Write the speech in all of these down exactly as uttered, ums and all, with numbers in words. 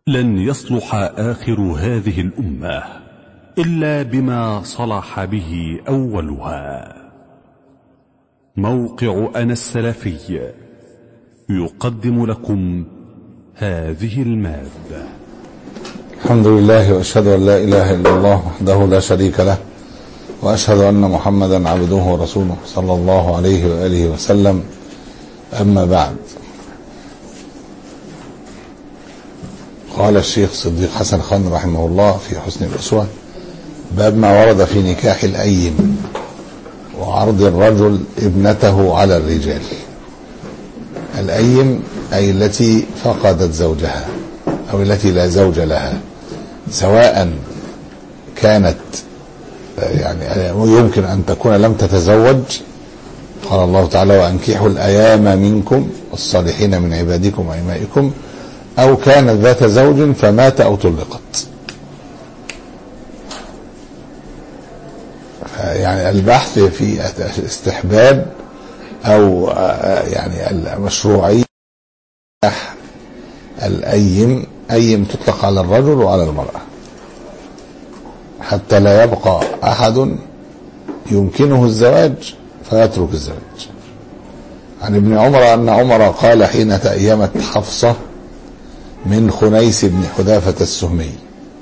لن يصلح آخر هذه الأمة إلا بما صلح به أولها. موقع أنا السلفي يقدم لكم هذه المادة. الحمد لله، وأشهد أن لا إله إلا الله وحده لا شريك له، وأشهد أن محمدا عبده ورسوله صلى الله عليه وآله وسلم. أما بعد، قال الشيخ صديق حسن خان رحمه الله في حسن الأسوة: باب ما ورد في نكاح الأيم وعرض الرجل ابنته على الرجال. الأيم أي التي فقدت زوجها أو التي لا زوج لها، سواء كانت يعني يمكن أن تكون لم تتزوج، قال الله تعالى: وأنكحوا الأيام منكم والصالحين من عبادكم وإمائكم، أو كانت ذات زوج فمات أو طلقت. يعني البحث في استحباب أو يعني المشروعية الأيم. أيم تطلق على الرجل وعلى المرأة حتى لا يبقى أحد يمكنه الزواج فيترك الزواج. عن ابن عمر أن عمر قال حين تأيمت حفصة من خنيس بن حذافة السهمي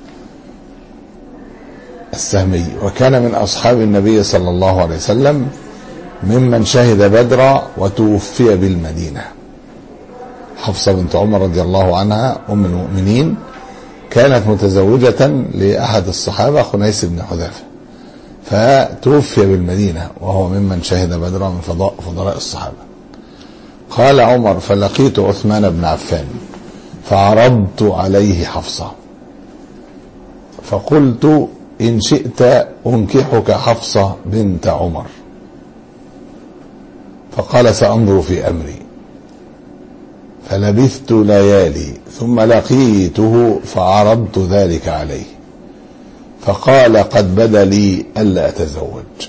السهمي وكان من أصحاب النبي صلى الله عليه وسلم ممن شهد بدرا وتوفي بالمدينة. حفصة بنت عمر رضي الله عنها أم المؤمنين كانت متزوجة لأحد الصحابة خنيس بن حذافة، فتوفي بالمدينة وهو ممن شهد بدرا من فضاء فضلاء الصحابة. قال عمر: فلقيت عثمان بن عفان فعرضت عليه حفصة فقلت: إن شئت أنكحك حفصة بنت عمر. فقال: سأنظر في أمري. فلبثت ليالي ثم لقيته فعرضت ذلك عليه، فقال: قد بدا لي ألا أتزوج.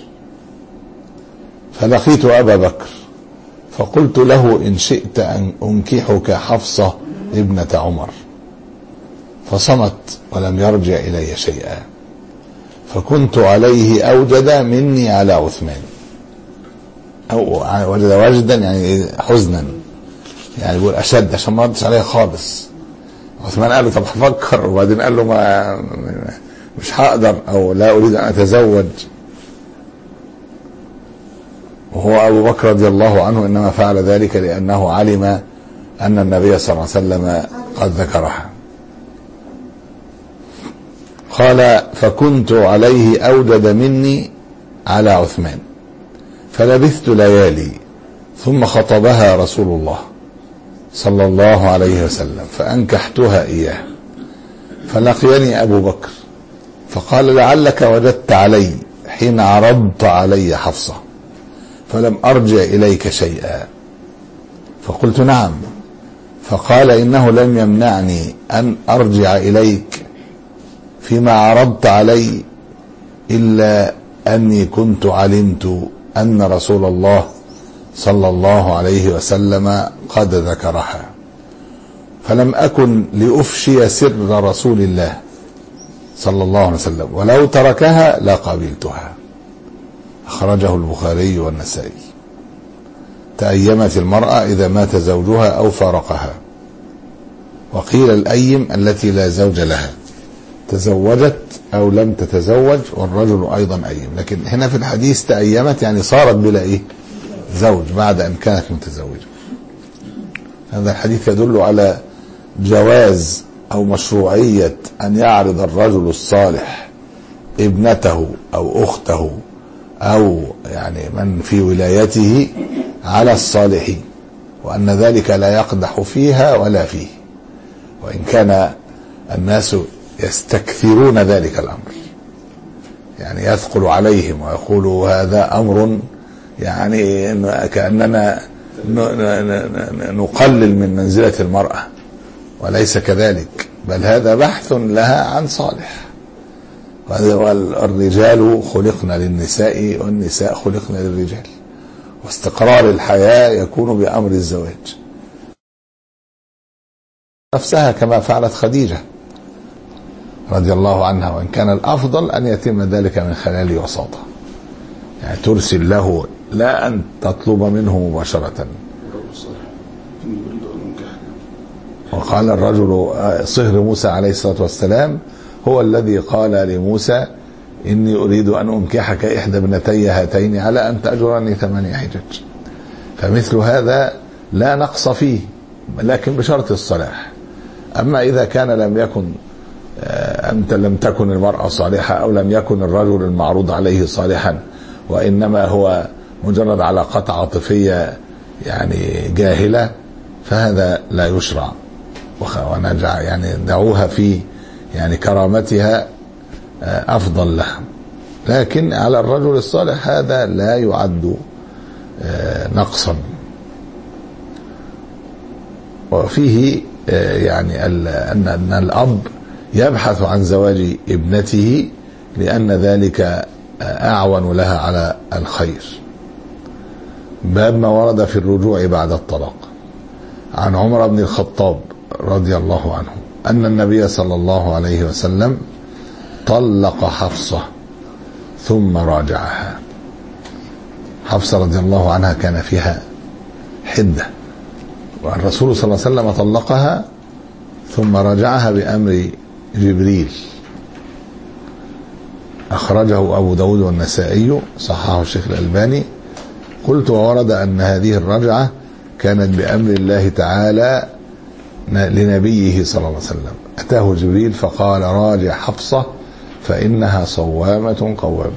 فلقيت أبا بكر فقلت له: إن شئت أن أنكحك حفصة ابنة عمر. فصمت ولم يرجع إلي شيئا، فكنت عليه أوجد مني على عثمان، أو وجد وجدا يعني حزنا، يعني يقول أشد عشان ما ردش عليه خالص. عثمان قال له: طب هفكر. وبعدين قال له: ما مش هقدر أو لا أريد أن أتزوج. وهو أبو بكر رضي الله عنه إنما فعل ذلك لأنه علم أن النبي صلى الله عليه وسلم قد ذكرها. قال: فكنت عليه أوجد مني على عثمان فلبثت ليالي ثم خطبها رسول الله صلى الله عليه وسلم فأنكحتها إياه. فلقيني أبو بكر فقال: لعلك وجدت علي حين عرضت علي حفصة فلم أرجع إليك شيئا. فقلت: نعم. فقال: إنه لم يمنعني أن أرجع إليك فيما عرضت علي إلا أني كنت علمت أن رسول الله صلى الله عليه وسلم قد ذكرها، فلم أكن لأفشي سر رسول الله صلى الله عليه وسلم، ولو تركها لقبلتها. أخرجه البخاري والنسائي. تأيمت المرأة إذا مات زوجها أو فارقها. وقيل الأيم التي لا زوج لها، تزوجت أو لم تتزوج، والرجل أيضا أيم. لكن هنا في الحديث تأيمت يعني صارت بلا إيه زوج بعد أن كانت متزوجة. هذا الحديث يدل على جواز أو مشروعية أن يعرض الرجل الصالح ابنته أو أخته أو يعني من في ولايته على الصالحين، وأن ذلك لا يقدح فيها ولا فيه، وإن كان الناس يستكثرون ذلك الأمر، يعني يثقل عليهم ويقولوا هذا أمر يعني كأننا نقلل من منزلة المرأة، وليس كذلك، بل هذا بحث لها عن صالح. والرجال خلقنا للنساء والنساء خلقنا للرجال، واستقرار الحياة يكون بأمر الزواج. نفسها كما فعلت خديجة رضي الله عنها، وإن كان الأفضل أن يتم ذلك من خلال وساطة، يعني ترسل له لا أن تطلب منه مباشرة. وقال الرجل صهر موسى عليه الصلاة والسلام هو الذي قال لموسى إني أريد أن أنكحك إحدى ابنتي هاتين على أن تأجرني ثمانية حجج. فمثل هذا لا نقص فيه، لكن بشرط الصلاح. أما إذا كان لم يكن أنت لم تكن المرأة صالحة أو لم يكن الرجل المعروض عليه صالحا، وإنما هو مجرد علاقات عاطفية يعني جاهلة، فهذا لا يشرع، ونرجع يعني دعوها في يعني كرامتها أفضل لها. لكن على الرجل الصالح هذا لا يعد نقصا. وفيه يعني أن الأب يبحث عن زواج ابنته لأن ذلك أعون لها على الخير. باب ما ورد في الرجوع بعد الطلاق. عن عمر بن الخطاب رضي الله عنه أن النبي صلى الله عليه وسلم طلق حفصة ثم راجعها. حفصة رضي الله عنها كان فيها حدة، والرسول صلى الله عليه وسلم طلقها ثم راجعها بأمر جبريل. أخرجه أبو داود والنسائي، صححه الشيخ الألباني. قلت وورد أن هذه الرجعة كانت بأمر الله تعالى لنبيه صلى الله عليه وسلم. أتاه جبريل فقال راجع حفصة فإنها صوامة قوامة.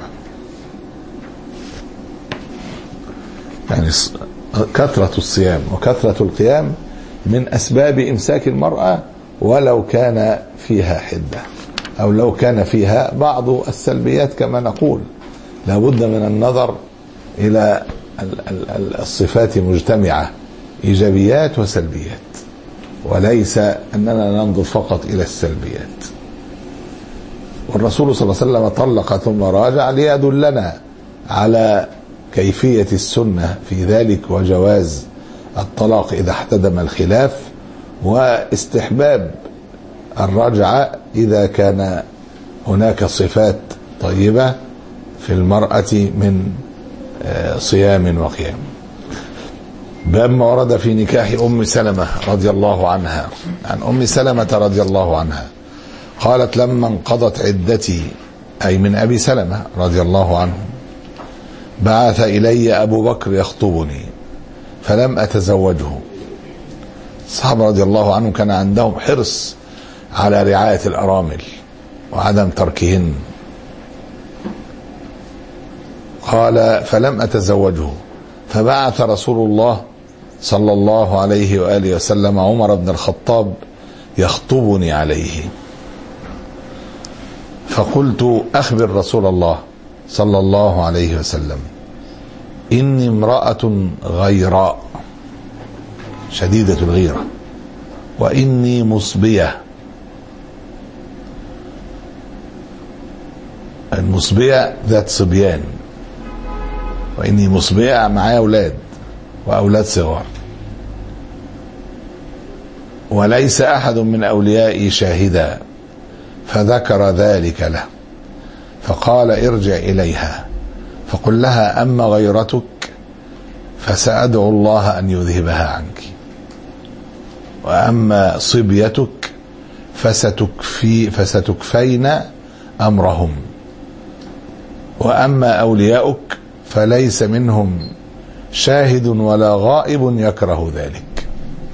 يعني كثرة الصيام وكثرة القيام من أسباب إمساك المرأة، ولو كان فيها حدة أو لو كان فيها بعض السلبيات كما نقول. لابد من النظر إلى الصفات مجتمعة، إيجابيات وسلبيات، وليس أننا ننظر فقط إلى السلبيات. والرسول صلى الله عليه وسلم طلق ثم راجع ليدلنا على كيفية السنة في ذلك، وجواز الطلاق إذا احتدم الخلاف، واستحباب الرجعة إذا كان هناك صفات طيبة في المرأة من صيام وقيام. باب ما ورد في نكاح أم سلمة رضي الله عنها. عن أم سلمة رضي الله عنها قالت لما انقضت عدتي، أي من أبي سلمة رضي الله عنه، بعث إلي أبو بكر يخطبني فلم أتزوجه. الصحابة رضي الله عنهم كان عندهم حرص على رعاية الأرامل وعدم تركهن. قال فلم أتزوجه، فبعث رسول الله صلى الله عليه وآله وسلم عمر بن الخطاب يخطبني عليه، فقلت أخبر رسول الله صلى الله عليه وسلم إني امرأة غيراء شديدة الغيرة، وإني مصبية. المصبية ذات صبيان، وإني مصبية معايا أولاد وأولاد صغار، وليس أحد من أوليائي شاهدا. فذكر ذلك له، فقال ارجع إليها فقل لها أما غيرتك فسأدعو الله أن يذهبها عنك، وأما صبيتك فستكفي فستكفين أمرهم، وأما أولياؤك فليس منهم شاهد ولا غائب يكره ذلك،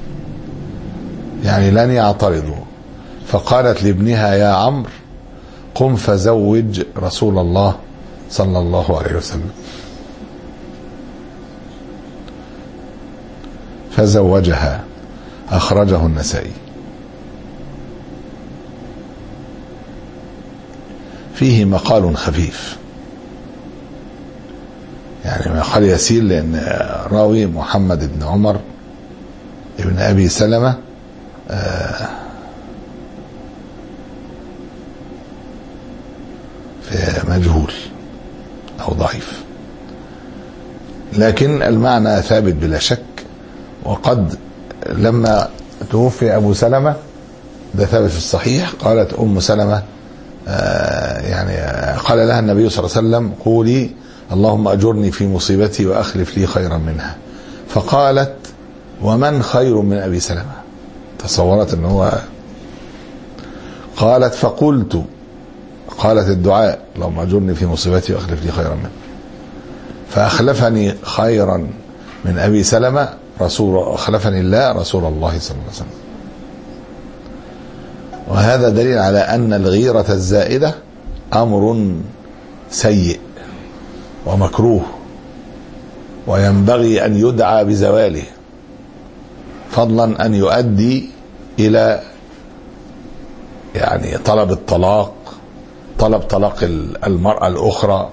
يعني لن يعترضوا. فقالت لابنها يا عمرو قم فزوج رسول الله صلى الله عليه وسلم، فزوجها. أخرجه النسائي. فيه مقال خفيف، يعني مقال يسير، لأن راوي محمد بن عمر ابن أبي سلمة مجهول أو ضعيف، لكن المعنى ثابت بلا شك. وقد لما توفي أبو سلمة ده ثابت في الصحيح. قالت أم سلمة آه يعني آه قال لها النبي صلى الله عليه وسلم قولي اللهم أجرني في مصيبتي وأخلف لي خيرا منها. فقالت ومن خير من أبي سلمة؟ تصورت أنه هو. قالت فقلت، قالت الدعاء اللهم أجرني في مصيبتي وأخلف لي خيرا منها، فأخلفني خيرا من أبي سلمة رسول أخلفني الله رسول الله صلى الله عليه وسلم. وهذا دليل على أن الغيرة الزائدة أمر سيء ومكروه، وينبغي أن يدعى بزواله، فضلا أن يؤدي إلى يعني طلب الطلاق، طلب طلاق المرأة الأخرى،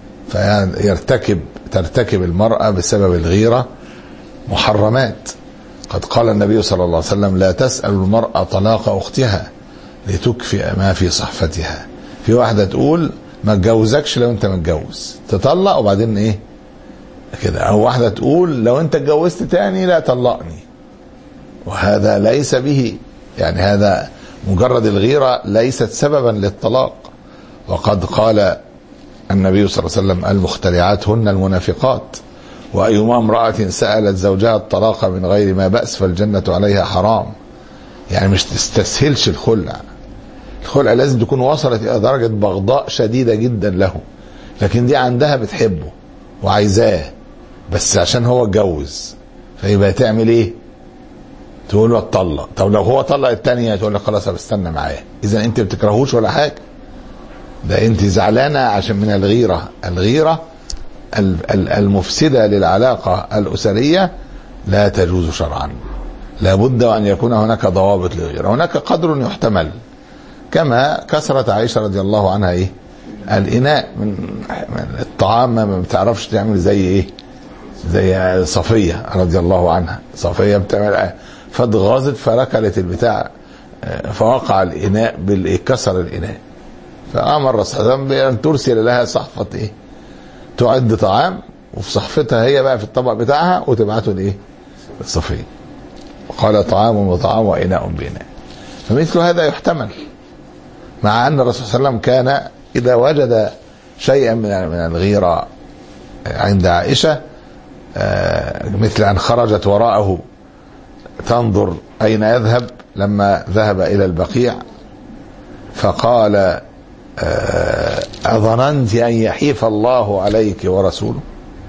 فيرتكب ترتكب المرأة بسبب الغيرة محرمات. قد قال النبي صلى الله عليه وسلم لا تسأل المرأة طلاق أختها لتكفئ ما في صحفتها. في واحدة تقول ما اتجوزكش لو انت متجوز، تطلق وبعدين ايه كده، او واحدة تقول لو انت اتجوزت تاني لا طلقني، وهذا ليس به يعني هذا مجرد الغيرة ليست سببا للطلاق. وقد قال النبي صلى الله عليه وسلم المخترعات هن المنافقات، وأيما امرأة سألت زوجها الطلاق من غير ما بأس فالجنة عليها حرام. يعني مش تستسهلش الخلع، الخلع لازم تكون وصلت إلى درجة بغضاء شديدة جدا له، لكن دي عندها بتحبه وعايزاه بس عشان هو اتجوز، فيبقى تعمل ايه؟ تقول له اتطلق. طب لو هو طلق التانية تقول له خلاص بستنى معاه. اذا انت بتكرهوش ولا حاجة، ده انت زعلانة عشان من الغيرة. الغيرة المفسدة للعلاقة الأسرية لا تجوز شرعا، لابد أن يكون هناك ضوابط للغيرة. هناك قدر يحتمل، كما كسرت عائشة رضي الله عنها ايه الإناء من الطعام ما بتعرفش تعمل زي ايه زي صفية رضي الله عنها. صفية بتعمل فاتغاظت فركلت البتاع فوقع الإناء بالكسر الإناء، فأمر الرسول صلى الله عليه وسلم بأن ترسل لها صحفة ايه تعد طعام، وفي صحفتها هي بقى في الطبق بتاعها وتبعته لايه الصفية. قال طعام وطعام وإناء بإناء. فمثل هذا يحتمل، مع أن الرسول صلى الله عليه وسلم كان إذا وجد شيئا من الغيرة عند عائشة مثل أن خرجت وراءه تنظر أين يذهب لما ذهب إلى البقيع، فقال أظننت أن يحيف الله عليك ورسوله،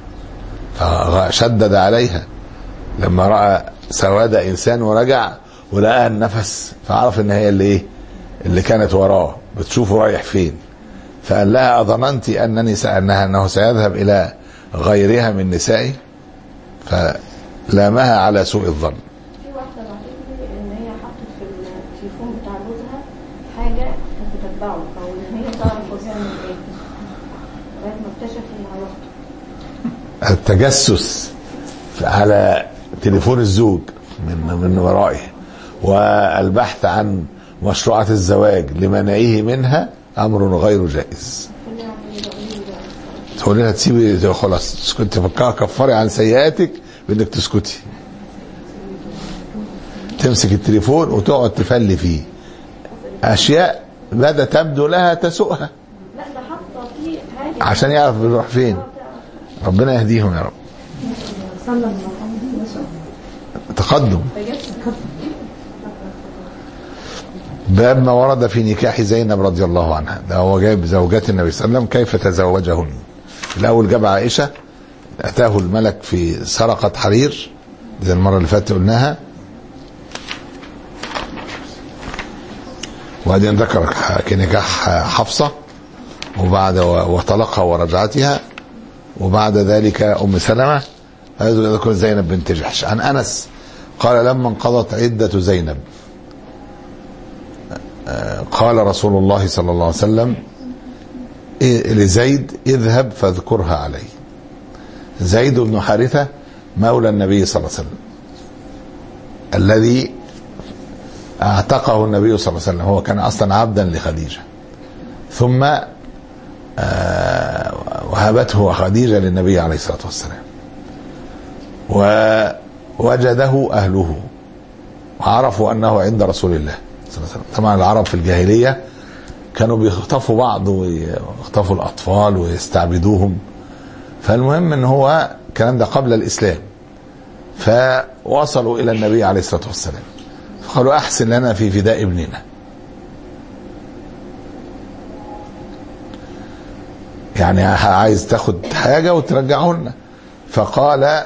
فشدد عليها لما رأى سواد إنسان ورجع ولقى النفس، فعرف ان هي اللي ايه اللي كانت وراه بتشوفه رايح فين، فقال لها أظننت أنني سألناها أنه سيذهب إلى غيرها من نسائي، فلامها على سوء الظن. في واحدة بعتت لي ان هي حطت في التليفون بتاع جوزها حاجة بتتبعه او ان هي تعرف جوزها من ايه لغاية ما اكتشف انها اخته. التجسس على تليفون الزوج من من ورائه، والبحث عن مشروعات الزواج لمنعه منها امر غير جائز. تقول لها تسيبي خلاص تسكتي، فكها كفري عن سيئاتك بانك تسكتي، تمسك التليفون وتقعد تفلي فيه اشياء بدا تبدو لها تسوءها، لا ده حاطه فيه حاجه عشان يعرف بيروح فين. ربنا يهديهم يا رب. تقدم. باب ما ورد في نكاح زينب رضي الله عنها. ده هو جايب زوجات النبي صلى الله عليه وسلم كيف تزوجهن. الاول جاب عائشه، اتاه الملك في سرقه حرير زي المره اللي فاتت قلناها، وبعدين ذكر نكاح حفصه وبعد وطلقها ورجعتها، وبعد ذلك ام سلمة. هذا يذكر زينب بنت جحش. عن انس قال لما انقضت عده زينب قال رسول الله صلى الله عليه وسلم لزيد اذهب فاذكرها علي. زيد بن حارثة مولى النبي صلى الله عليه وسلم الذي اعتقه النبي صلى الله عليه وسلم، هو كان اصلا عبدا لخديجة، ثم وهبته خديجة للنبي عليه الصلاة والسلام، ووجده أهله وعرفوا أنه عند رسول الله صلى الله عليه وسلم. طبعا العرب في الجاهلية كانوا بيخطفوا بعض ويخطفوا الأطفال ويستعبدوهم. فالمهم ان هو الكلام ده قبل الإسلام، فوصلوا إلى النبي عليه الصلاة والسلام فقالوا أحسن لنا في فداء ابننا، يعني عايز تاخد حاجة وترجعه لنا. فقال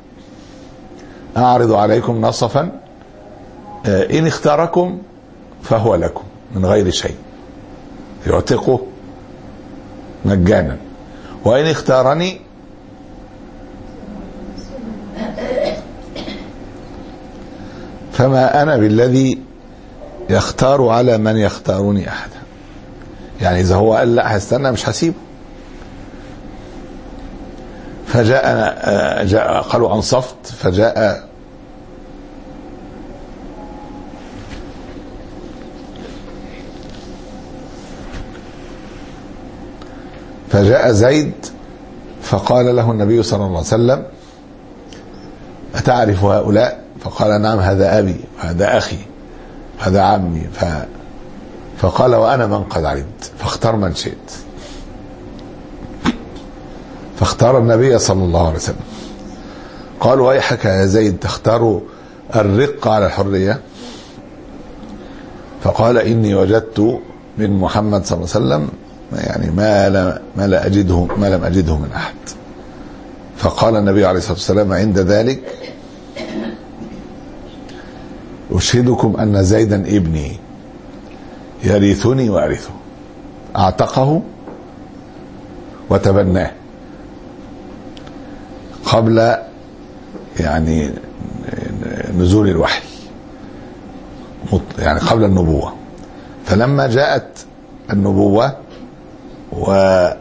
أعرض عليكم نصفا إن اختاركم فهو لكم من غير شيء، يعتقه مجانا، وإن اختارني فما أنا بالذي يختار على من يختارني أحدا. يعني إذا هو قال لا هستنى مش هسيبه. فجاء جاء قالوا أنصفت، فجاء فجاء زيد فقال له النبي صلى الله عليه وسلم أتعرف هؤلاء؟ فقال نعم، هذا أبي وهذا أخي هذا عمي. ف... فقال وأنا من قد علمت فاختار من شئت. فاختار النبي صلى الله عليه وسلم. قالوا ويحك يا زيد تختار الرق على الحرية؟ فقال إني وجدت من محمد صلى الله عليه وسلم يعني ما لا ما لا أجده ما لم أجده من أحد. فقال النبي عليه الصلاة والسلام عند ذلك أشهدكم أن زيدا ابني يرثني وأرثه. أعتقه وتبناه قبل يعني نزول الوحي، يعني قبل النبوة. فلما جاءت النبوة وأنزل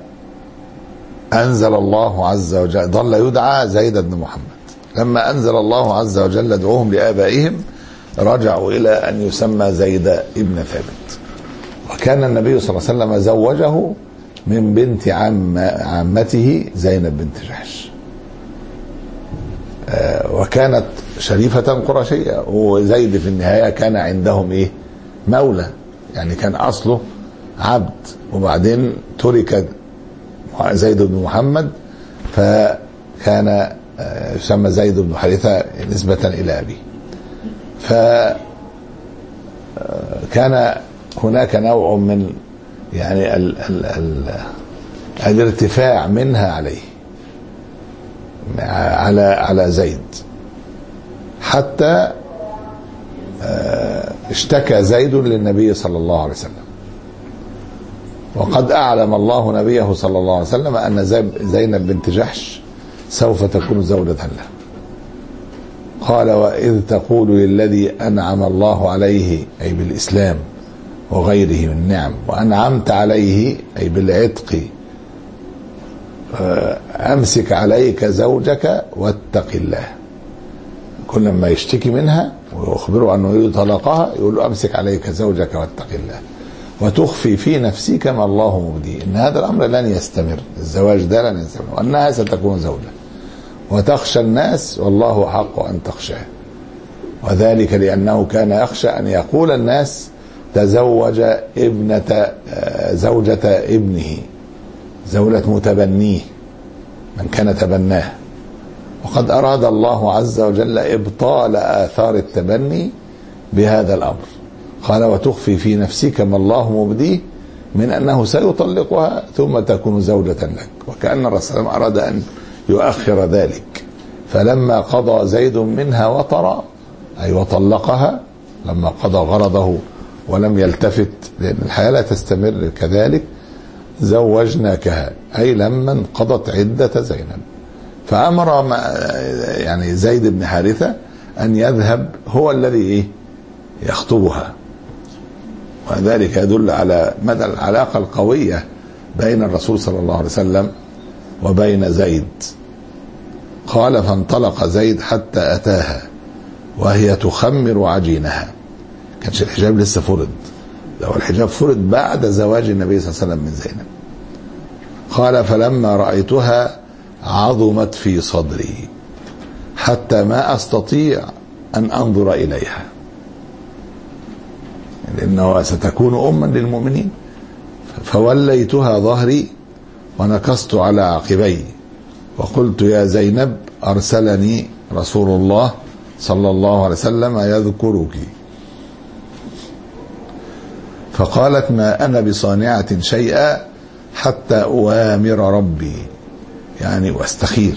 الله عز وجل ظل يدعى زيد بن محمد. لما أنزل الله عز وجل ادعوهم لآبائهم رجعوا إلى أن يسمى زيد ابن ثابت. وكان النبي صلى الله عليه وسلم زوجه من بنت عم عمته زينب بنت جحش، وكانت شريفة قرشية. وزيد في النهاية كان عندهم إيه؟ مولى، يعني كان أصله عبد وبعدين ترك زيد بن محمد فكان يسمى زيد بن حارثة نسبة إلى أبيه. فكان هناك نوع من يعني ال ال ال الارتفاع منها عليه على على زيد، حتى اشتكى زيد للنبي صلى الله عليه وسلم. وقد أعلم الله نبيه صلى الله عليه وسلم أن زينب بنت جحش سوف تكون زوجة له. قال وإذ تقول للذي أنعم الله عليه أي بالإسلام وغيره من النعم وأنعمت عليه أي بالعتق أمسك عليك زوجك واتق الله. كل ما يشتكي منها ويخبره أنه يريد طلاقها يقول له أمسك عليك زوجك واتق الله وتخفي في نفسك ما الله مبديه إن هذا الأمر لن يستمر، الزواج ده لن يستمر، وأنها ستكون زوجة، وتخشى الناس والله حق أن تخشاه. وذلك لأنه كان يخشى أن يقول الناس تزوج ابنة زوجة ابنه، زوجة متبنيه من كان تبناه. وقد أراد الله عز وجل إبطال آثار التبني بهذا الأمر. قال وتخفي في نفسك ما الله مبديه من أنه سيطلقها ثم تكون زوجة لك. وكأن الرسول أراد أن يؤخر ذلك. فلما قضى زيد منها وطرا أي وطلقها لما قضى غرضه ولم يلتفت، لأن الحياة لا تستمر كذلك، زوجناكها أي لما انقضت عدة زينب. فأمر يعني زيد بن حارثة أن يذهب هو الذي إيه يخطبها. وذلك يدل على مدى العلاقة القوية بين الرسول صلى الله عليه وسلم وبين زيد. قال فانطلق زيد حتى أتاها وهي تخمر عجينها. كانش الحجاب لسه فرض، لو الحجاب فرض بعد زواج النبي صلى الله عليه وسلم من زينب. قال فلما رأيتها عظمت في صدري حتى ما أستطيع أن أنظر إليها. لأنه ستكون أما للمؤمنين. فوليتها ظهري ونكصت على عقبي وقلت يا زينب أرسلني رسول الله صلى الله عليه وسلم يذكرك. فقالت ما أنا بصانعة شيئا حتى أوامر ربي، يعني واستخير.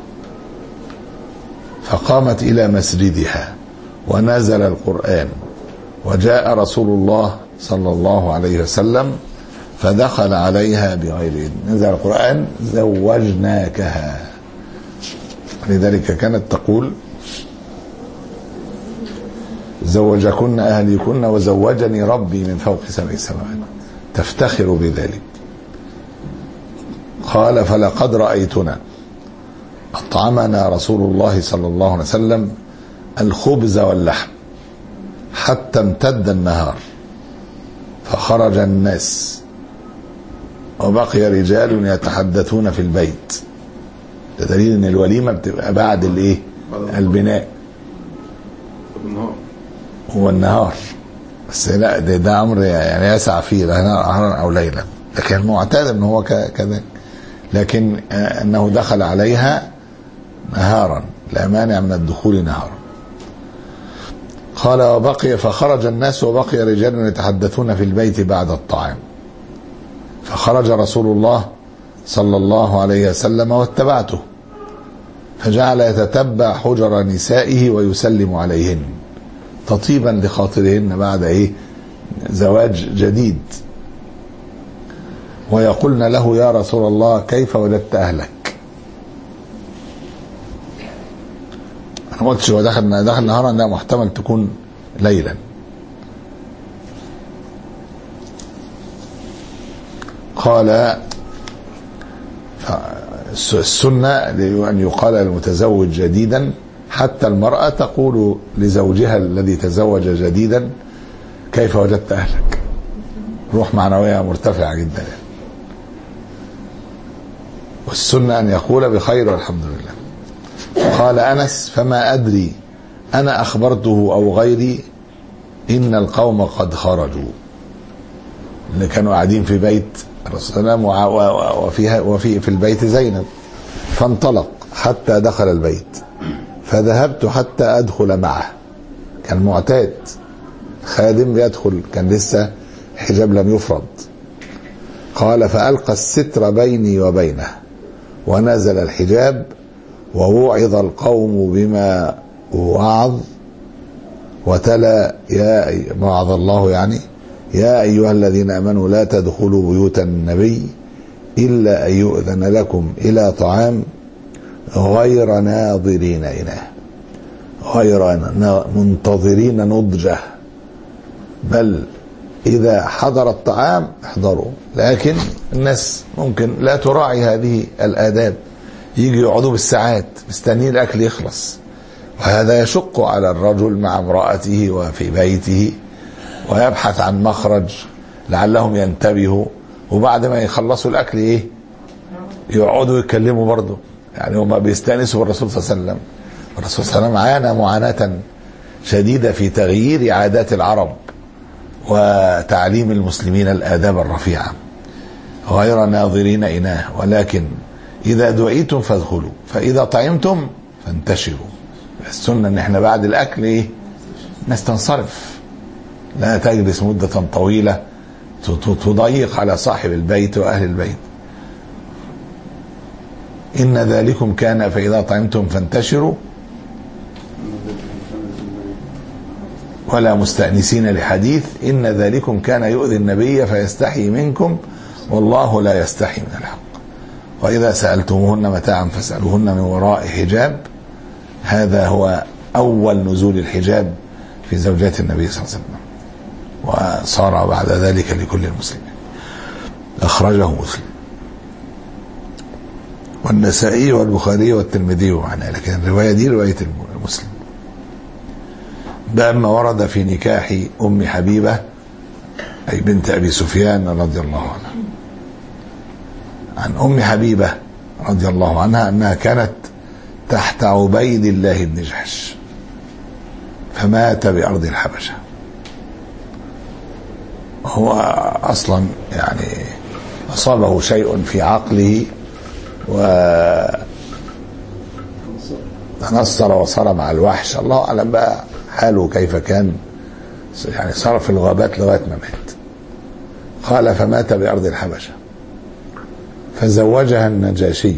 فقامت إلى مسجدها ونزل القرآن وجاء رسول الله صلى الله عليه وسلم فدخل عليها بغير إذن. نزل القرآن زوجناكها، لذلك كانت تقول زوجكن أهليكن وزوجني ربي من فوق سبع سماوات، تفتخر بذلك. قال فلقد رأيتنا أطعمنا رسول الله صلى الله عليه وسلم الخبز واللحم حتى امتد النهار فخرج الناس وبقي رجال يتحدثون في البيت. ده دليل ان الوليمة بتبقى بعد الايه؟ البناء هو النهار بس، لا ده, ده امر يعني يسع فيه نهارا او ليلا، لكن المعتاد ان هو كذا، لكن انه دخل عليها نهارا لا مانع من الدخول نهارا. قال وبقي فخرج الناس وبقي رجال يتحدثون في البيت بعد الطعام، فخرج رسول الله صلى الله عليه وسلم واتبعته، فجعل يتتبع حجر نسائه ويسلم عليهن تطيبا لخاطرهن بعد ايه؟ زواج جديد. ويقولن له يا رسول الله كيف وجدت اهلك؟ انا ما قلتش هو دخل دخل نهارا، ده محتمل تكون ليلا. قال السنة أن يقال للمتزوج جديدا، حتى المرأة تقول لزوجها الذي تزوج جديدا كيف وجدت أهلك؟ روح معنوية مرتفعة جدا. والسنة أن يقول بخير والحمد لله. قال أنس فما أدري أنا أخبرته أو غيري إن القوم قد خرجوا، اللي كانوا قاعدين في بيت الرسول صلى الله عليه وسلم وفيها وفي في البيت زينب، فانطلق حتى دخل البيت فذهبت حتى أدخل معه، كان معتاد خادم يدخل، كان لسه حجاب لم يفرض. قال فألقى الستر بيني وبينه ونزل الحجاب ووعظ القوم بما وعظ وتلا يا وعظ الله يعني يا أيها الذين آمنوا لا تدخلوا بيوت النبي إلا أن يؤذن لكم إلى طعام غير ناظرين إناه، غير منتظرين نضجه، بل إذا حضر الطعام احضروا. لكن الناس ممكن لا تراعي هذه الآداب، يجي يقعدوا بالساعات مستنين الأكل يخلص، وهذا يشق على الرجل مع امرأته وفي بيته، ويبحث عن مخرج لعلهم ينتبهوا، وبعد ما يخلصوا الأكل إيه؟ يقعدوا يتكلموا برضه، يعني هم بيستأنسوا بالرسول صلى الله عليه وسلم. الرسول صلى الله عليه وسلم عانى معاناة شديدة في تغيير عادات العرب وتعليم المسلمين الآداب الرفيعة، غير ناظرين إناه، ولكن إذا دعيتم فادخلوا فإذا طعمتم فانتشروا. السنة ان احنا بعد الأكل ايه؟ الناس تنصرف، لا تجلس مدة طويلة تضيق على صاحب البيت وأهل البيت. إن ذلكم كان فإذا طعمتم فانتشروا ولا مستأنسين لحديث، إن ذلكم كان يؤذي النبي فيستحي منكم والله لا يستحي من الحق، وإذا سألتموهن متاعا فاسألوهن من وراء حجاب. هذا هو أول نزول الحجاب في زوجات النبي صلى الله عليه وسلم، وصار بعد ذلك لكل المسلمين. أخرجه مسلم والنسائي والبخاري والترمذي معنا، لكن الرواية دي رواية المسلم. بأما ورد في نكاح أم حبيبة أي بنت أبي سفيان رضي الله عنها، عن أم حبيبة رضي الله عنها أنها كانت تحت عبيد الله بن جحش فمات بأرض الحبشة، هو أصلا يعني أصابه شيء في عقله وتنصر وصار مع الوحش. الله أعلم بقى حاله كيف كان، يعني صار في الغابات لغاية ما مات. قال فمات بأرض الحبشة، فزوجها النجاشي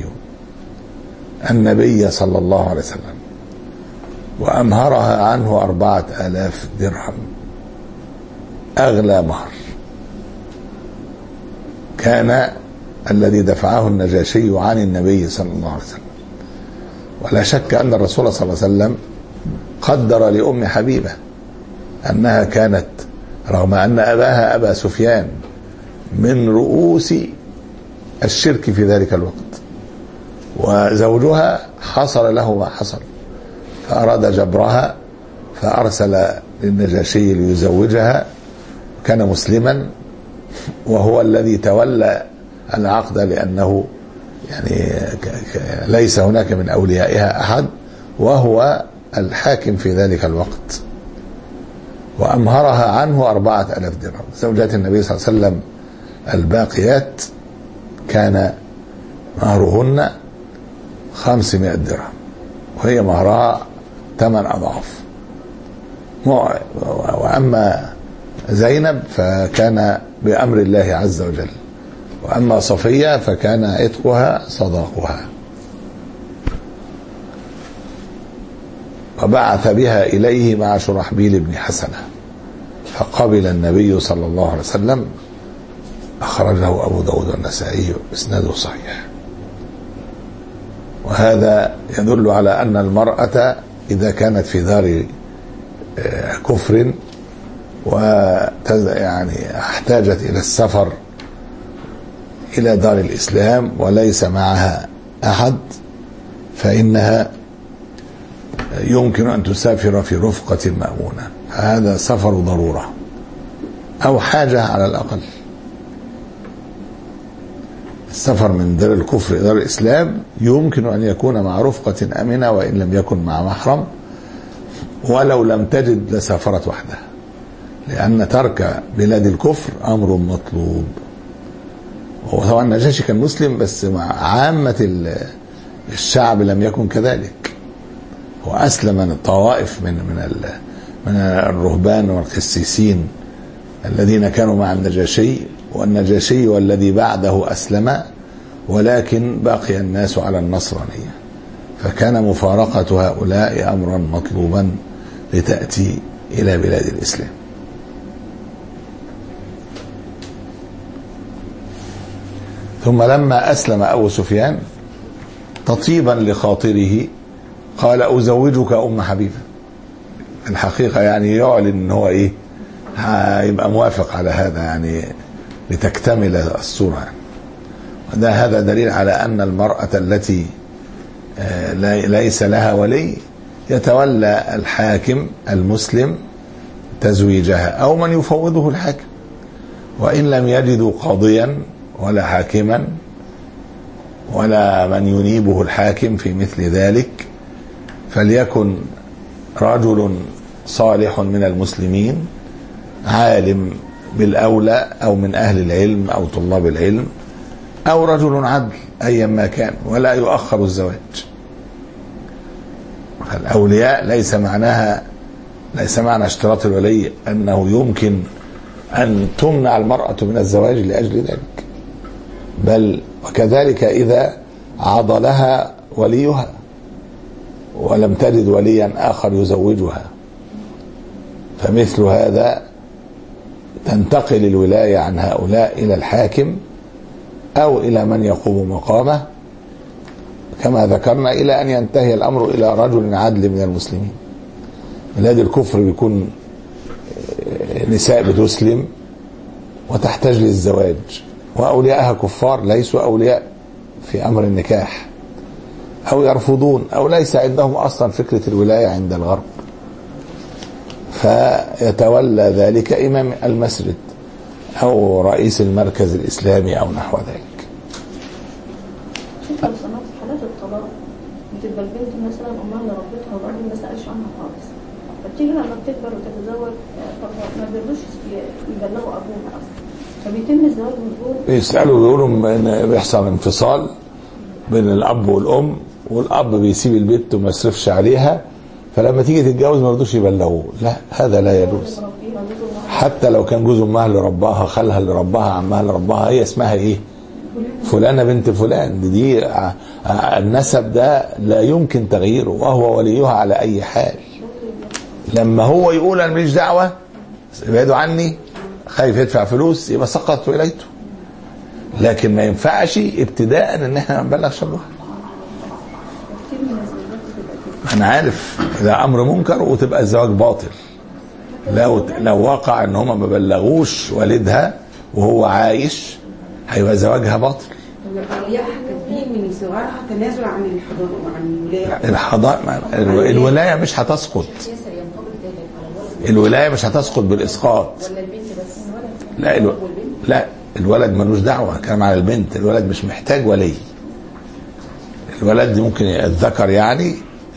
النبي صلى الله عليه وسلم وأمهرها عنه أربعة آلاف درهم، أغلى مهر كان الذي دفعه النجاشي عن النبي صلى الله عليه وسلم. ولا شك أن الرسول صلى الله عليه وسلم قدر لأم حبيبة أنها كانت رغم أن أباها أبا سفيان من رؤوس الشرك في ذلك الوقت، وزوجها حصل له ما حصل، فأراد جبرها فأرسل للنجاشي ليزوجها، كان مسلما وهو الذي تولى العقد لأنه يعني ليس هناك من أوليائها أحد وهو الحاكم في ذلك الوقت. وأمهرها عنه أربعة ألاف درهم. زوجات النبي صلى الله عليه وسلم الباقيات كان مهرهن خمسمائة درهم، وهي مهرها ثمان أضعاف. وأما زينب فكان بأمر الله عز وجل، وأما صفية فكان عتقها صداقها. وبعث بها إليه مع شرحبيل بن حسنة، فقبل النبي صلى الله عليه وسلم. أخرجه أبو داود والنسائي بإسناده صحيح. وهذا يدل على أن المرأة إذا كانت في دار كفر ويعني احتاجت إلى السفر إلى دار الإسلام وليس معها أحد، فإنها يمكن أن تسافر في رفقة مأمونة. هذا سفر ضرورة أو حاجة على الأقل. السفر من دار الكفر إلى دار الإسلام يمكن أن يكون مع رفقة أمنة وإن لم يكن مع محرم، ولو لم تجد لسافرت وحدها، لأن ترك بلاد الكفر أمر مطلوب. وطبعا النجاشي كان مسلم بس مع عامة الشعب لم يكن كذلك. وأسلم من الطوائف من من من الرهبان والقسيسين الذين كانوا مع النجاشي، والنجاشي والذي بعده أسلم، ولكن بقي الناس على النصرانية، فكان مفارقة هؤلاء أمرا مطلوبا لتأتي إلى بلاد الإسلام. ثم لما أسلم أبو سفيان تطيبا لخاطره قال أزوجك أم حبيبة. الحقيقة يعني يعلن أنه هو إيه هيبقى موافق على هذا، يعني لتكتمل الصورة. وده هذا دليل على أن المرأة التي ليس لها ولي يتولى الحاكم المسلم تزويجها أو من يفوضه الحاكم، وإن لم يجدوا قاضيا ولا حاكما ولا من ينيبه الحاكم في مثل ذلك، فليكن رجل صالح من المسلمين عالم بالأولى أو من أهل العلم أو طلاب العلم أو رجل عدل أيا ما كان، ولا يؤخر الزواج. الأولياء ليس معناها ليس معنى اشتراط الولي أنه يمكن أن تمنع المرأة من الزواج لأجل ذلك، بل وكذلك إذا عضلها وليها ولم تجد وليا آخر يزوجها، فمثل هذا تنتقل الولاية عن هؤلاء إلى الحاكم أو إلى من يقوم مقامه، كما ذكرنا، إلى أن ينتهي الأمر إلى رجل عدل من المسلمين. بلاد الكفر بيكون نساء بتسلم وتحتاج للزواج، وأولياءها كفار ليسوا أولياء في أمر النكاح، أو يرفضون أو ليس عندهم أصلا فكرة الولاية عند الغرب، فيتولى ذلك إمام المسجد أو رئيس المركز الإسلامي أو نحو ذلك. شوف لو سمعت حالات الطلاق بتبقى البنت مثلا أمها اللي ربتها والراجل ما سألش عنها خالص، فبتيجي لما بتكبر وتتزوج ما بيرضوش يبلغوا ابوها اصلا، فبيتم الزواج من دون. بيسالوا بيقولوا ان بيحصل انفصال بين الاب والام، والاب بيسيب البيت وما يصرفش عليها، فلما تيجي تتجوز ما يرضوش يبلغوه. لا، هذا لا يجوز. حتى لو كان جوز امها اللي رباها، خالها اللي رباها، عمها اللي رباها، هي اسمها ايه؟ فلانه بنت فلان. دي, دي النسب ده لا يمكن تغييره، وهو وليها على اي حال. لما هو يقول انا ماليش دعوه، ابعدوا عني، خايف يدفع فلوس، يبقى سقط ولايته. لكن ما ينفعش ابتداء ان احنا نبلغ شبهه. انا عارف ده امر منكر وتبقى الزواج باطل. لو لو وقع ان هم ما بلغوش والدها وهو عايش هيبقى زواجها باطل. الرياح كاتبين من صغرها تنازل عن الحضانه وعن الولايه. الحضانه الولايه مش هتسقط. الولايه مش هتسقط بالاسقاط. ولا البنت بس؟ لا الو... لا الولد ملوش دعوه، كلام على البنت. الولد مش محتاج ولي. الولد ممكن الذكر يعني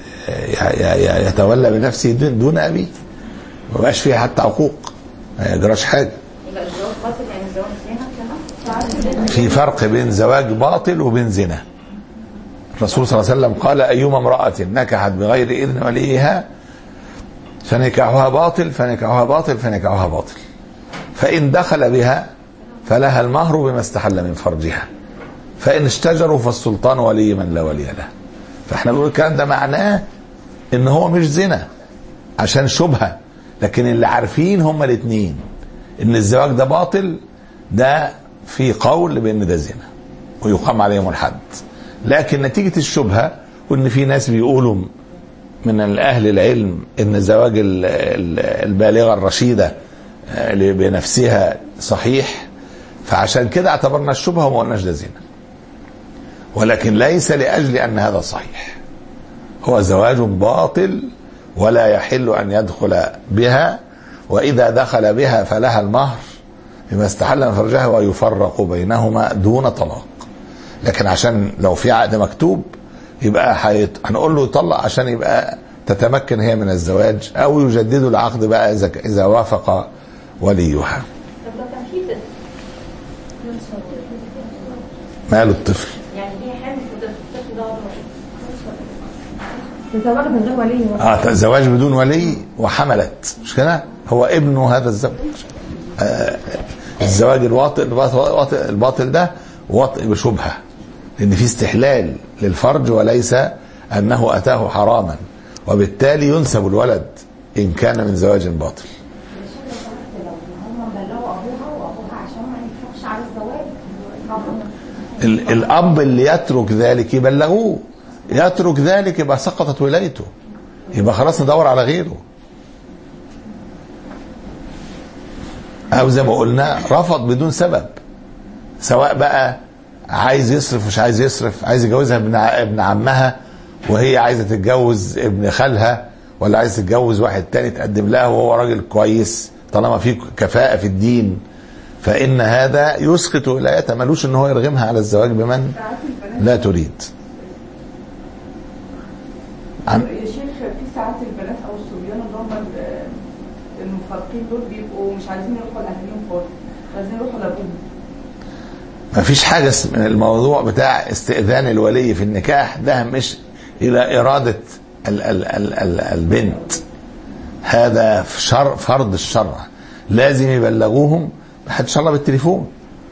يتولى بنفسه دون ابيه، ما بقاش فيها حتى عقوق، ما يجراش حاجه. يبقى الزواج باطل يعني الزواج زنا كمان. في فرق بين زواج باطل وبين زنا. الرسول صلى الله عليه وسلم قال ايما امراه نكحت بغير اذن وليها فنكاحها باطل فنكاحها باطل فنكاحها باطل، فان دخل بها فلها المهر بما استحل من فرجها، فان اشتجروا فالسلطان ولي من لا ولي له. فاحنا بنقول الكلام ده معناه ان هو مش زنا عشان شبهه، لكن اللي عارفين هما الاثنين ان الزواج ده باطل، ده في قول بان ده زنا ويقام عليهم الحد. لكن نتيجه الشبهه وان في ناس بيقولوا من الاهل العلم ان زواج البالغه الرشيده بنفسها صحيح، فعشان كده اعتبرنا الشبهه وما قلناش ده زنا، ولكن ليس لاجل ان هذا صحيح. هو زواج باطل ولا يحل ان يدخل بها، واذا دخل بها فلها المهر بما استحل من فرجها ويفرق بينهما دون طلاق. لكن عشان لو في عقد مكتوب يبقى حيط... هنقول له يطلق عشان يبقى تتمكن هي من الزواج، او يجددوا العقد بقى اذا اذا وافق وليها. طب لو كان في طفل ماله الطفل؟ يعني هي حامل في الطفل ده الزواج من غير ولي. اه زواج بدون ولي وحملت، مش كده؟ هو ابنه هذا الزواج. آه الزواج الواطئ الباطل ده واطئ بشبهه، لان في استحلال للفرج وليس انه اتاه حراما، وبالتالي ينسب الولد ان كان من زواج باطل. الاب اللي يترك ذلك يبلغوه، يترك ذلك يبقى سقطت ولايته، يبقى خلاص ندور على غيره. او زي ما قلنا رفض بدون سبب، سواء بقى عايز يصرف مش عايز يصرف، عايز يجوزها ابن ابن عمها وهي عايزه تتجوز ابن خالها، ولا عايز تتجوز واحد تاني تقدم لها وهو راجل كويس طالما في كفاءه في الدين، فان هذا يسقط ولايته، ملوش ان هو يرغمها على الزواج بمن لا تريد. عن يا شيخ في ساعات البنات او الصبيان اللي هم المفارقين دول بيبقوا مش عايزين يروحوا لاهلهم خالص، عايزين يروحوا لابوهم. ما فيش حاجه من الموضوع بتاع استئذان الولي في النكاح ده مش الى اراده ال ال ال ال البنت، هذا شر فرض الشرع، لازم يبلغوهم ان شاء الله بالتليفون.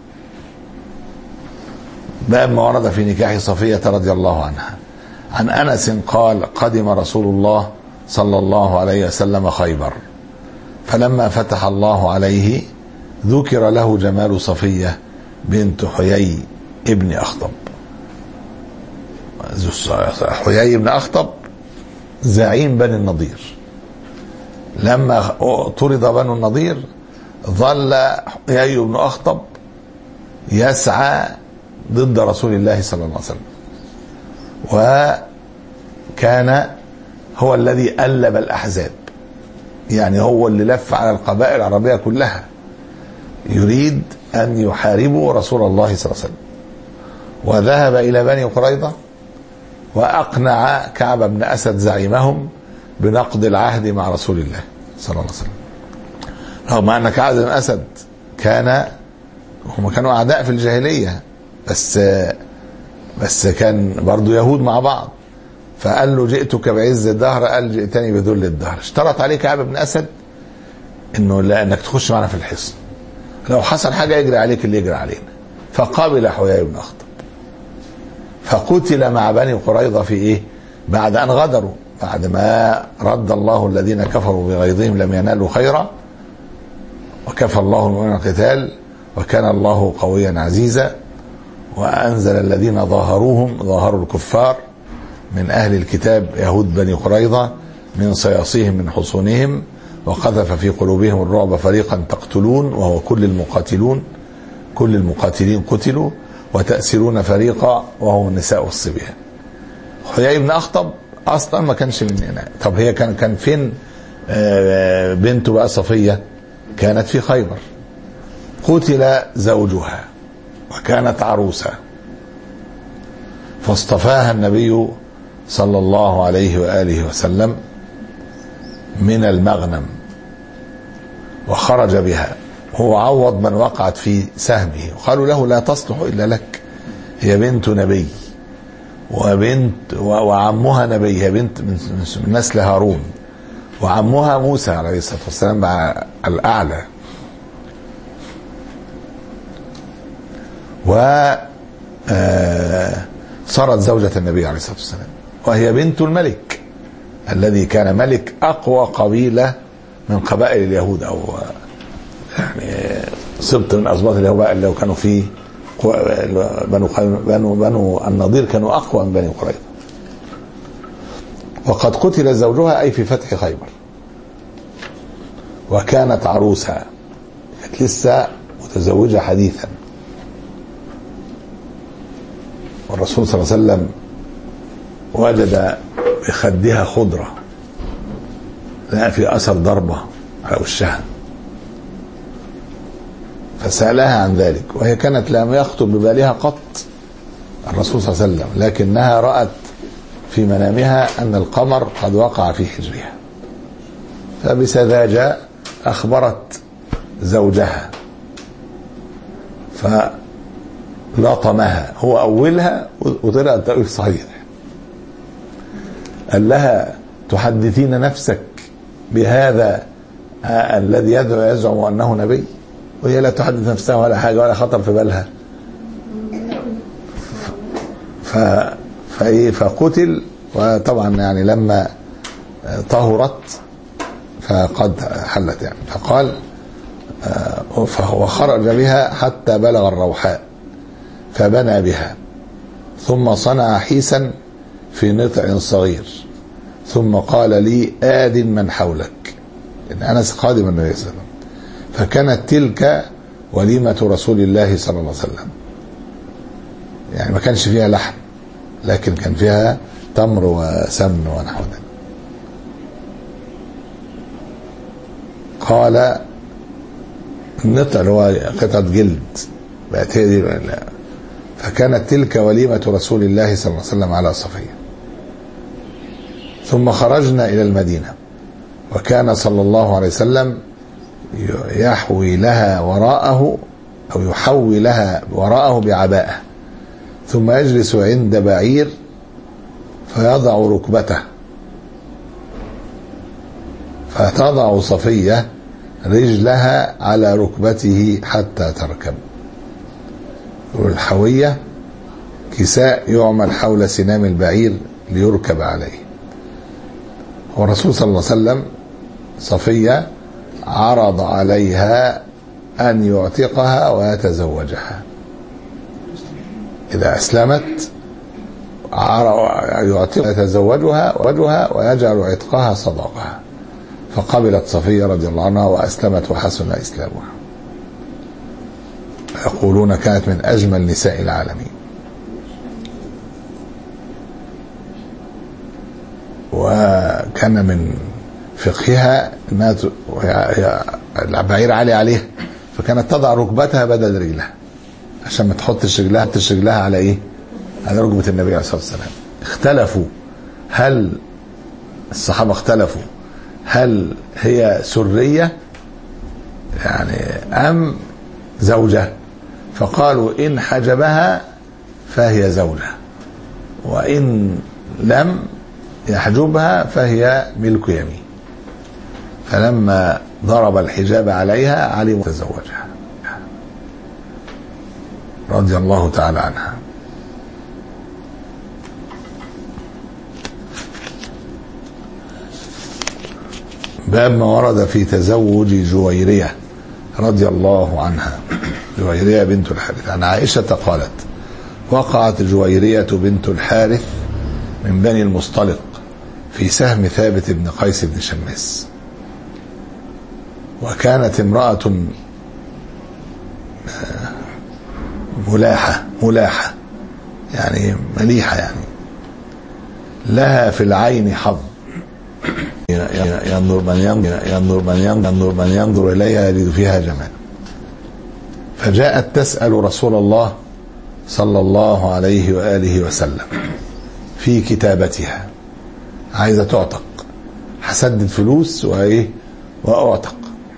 باب ما ورد في نكاح صفيه رضي الله عنها. عن انس قال قدم رسول الله صلى الله عليه وسلم خيبر، فلما فتح الله عليه ذكر له جمال صفيه بنت حيي ابن اخطب. حيي ابن اخطب زعيم بني النضير. لما طرد بنو النضير ظل حيي بن اخطب يسعى ضد رسول الله صلى الله عليه وسلم، وكان هو الذي ألب الأحزاب، يعني هو اللي لف على القبائل العربية كلها يريد أن يحاربوا رسول الله صلى الله عليه وسلم. وذهب إلى بني قريظة وأقنع كعب بن أسد زعيمهم بنقض العهد مع رسول الله صلى الله عليه وسلم. رغم أن كعب بن أسد كان، هم كانوا أعداء في الجاهلية، بس بس كان برضو يهود مع بعض، فقال له جئتك بعز الدهر، قال جئتني بذل الدهر. اشترط عليه كعب بن أسد انه لا انك تخش معنا في الحصن، لو حصل حاجة يجري عليك اللي يجري علينا. فقابل حيي بن أخطب فقتل مع بني قريظة في ايه؟ بعد ان غدروا، بعد ما رد الله الذين كفروا بغيظهم لم ينالوا خيرا وكفى الله المؤمنين القتال وكان الله قويا عزيزا، وأنزل الذين ظاهروهم ظاهروا الكفار من أهل الكتاب يهود بني قريظة من صياصيهم من حصونهم وقذف في قلوبهم الرعب فريقا تقتلون وهو كل المقاتلون كل المقاتلين قتلوا وتأسرون فريقا وهو النساء والصبيان. حيي بن أخطب أصلا ما كانش من هنا. طب هي كان كان فين بنته بقى صفية؟ كانت في خيبر. قتل زوجها وكانت عروسة، فاصطفاها النبي صلى الله عليه وآله وسلم من المغنم وخرج بها، هو عوض من وقعت في سهمه، وقالوا له لا تصلح إلا لك، هي بنت نبي وبنت وعمها نبي، هي بنت من نسل هارون، وعمها موسى عليه الصلاة والسلام مع الأعلى، وصارت زوجة النبي عليه الصلاة والسلام، وهي بنت الملك الذي كان ملك أقوى قبيلة من قبائل اليهود، أو يعني سبط من أسباط اليهود اللي كانوا فيه بنو, بنو, بنو النضير كانوا أقوى من بني قريظة. وقد قتل زوجها أي في فتح خيبر، وكانت عروسها، كانت لسه متزوجة حديثا، والرسول صلى الله عليه وسلم وجد بخدها خضرة، لقى في أثر ضربة على وشها، فسألها عن ذلك، وهي كانت لم يخطر ببالها قط الرسول صلى الله عليه وسلم، لكنها رأت في منامها أن القمر قد وقع في حجرها، فبسذاجة أخبرت زوجها فلطمها، هو أولها وطلع التأويل صحيح، قال لها تحدثين نفسك بهذا الذي يدعو يزعم أنه نبي، وهي لا تحدث نفسها ولا حاجة ولا خطر في بالها. ف... فإيه فقتل، وطبعا يعني لما طهرت فقد حلت يعني، فقال فهو خرج بها حتى بلغ الروحاء فبنى بها، ثم صنع حيسا في نطع صغير، ثم قال لي آد من حولك، إن أنس قادم النبي صلى الله عليه وسلم، فكانت تلك وليمة رسول الله صلى الله عليه وسلم، يعني ما كانش فيها لحم لكن كان فيها تمر وسمن ونحو ذلك. قال النطع اللي هو قطعة جلد بقت هي دي، فكانت تلك وليمة رسول الله صلى الله عليه وسلم على صفية. ثم خرجنا إلى المدينة، وكان صلى الله عليه وسلم يحوي لها وراءه أو يحوي لها وراءه بعباءة، ثم يجلس عند بعير فيضع ركبته، فتضع صفية رجلها على ركبته حتى تركب. والحوية كساء يعمل حول سنام البعير ليركب عليه. والرسول صلى الله عليه وسلم صفية عرض عليها أن يعتقها ويتزوجها إذا أسلمت، يعتقها يتزوجها وجهها ويجعل عتقها صداقها، فقبلت صفية رضي الله عنها وأسلمت وحسن إسلامها. يقولون كانت من أجمل نساء العالمين. وكان من فقهها انها البعير عالي عليها، فكانت تضع ركبتها بدل رجلها عشان ما تحطش رجلها تحطش رجلها على ايه؟ على ركبة النبي عليه الصلاة والسلام. اختلفوا هل الصحابة اختلفوا هل هي سرية يعني أم زوجة، فقالوا إن حجبها فهي زوجة، وإن لم يحجبها فهي ملك يمين. فلما ضرب الحجاب عليها علموا تزوجها رضي الله تعالى عنها. باب ما ورد في تزوج جويرية رضي الله عنها. جويرية بنت الحارث. عن عائشة قالت: وقعت جويرية بنت الحارث من بني المصطلق في سهم ثابت بن قيس بن شماس، وكانت امرأة ملاحة ملاحة يعني مليحة، يعني لها في العين حظ، ينظر من ينظر ينظر من ينظر من ينظر إليها يجد فيها جمال. فجاءت تسأل رسول الله صلى الله عليه وآله وسلم في كتابتها، عايزة تعتق، هسدد فلوس وإيه وأعتق.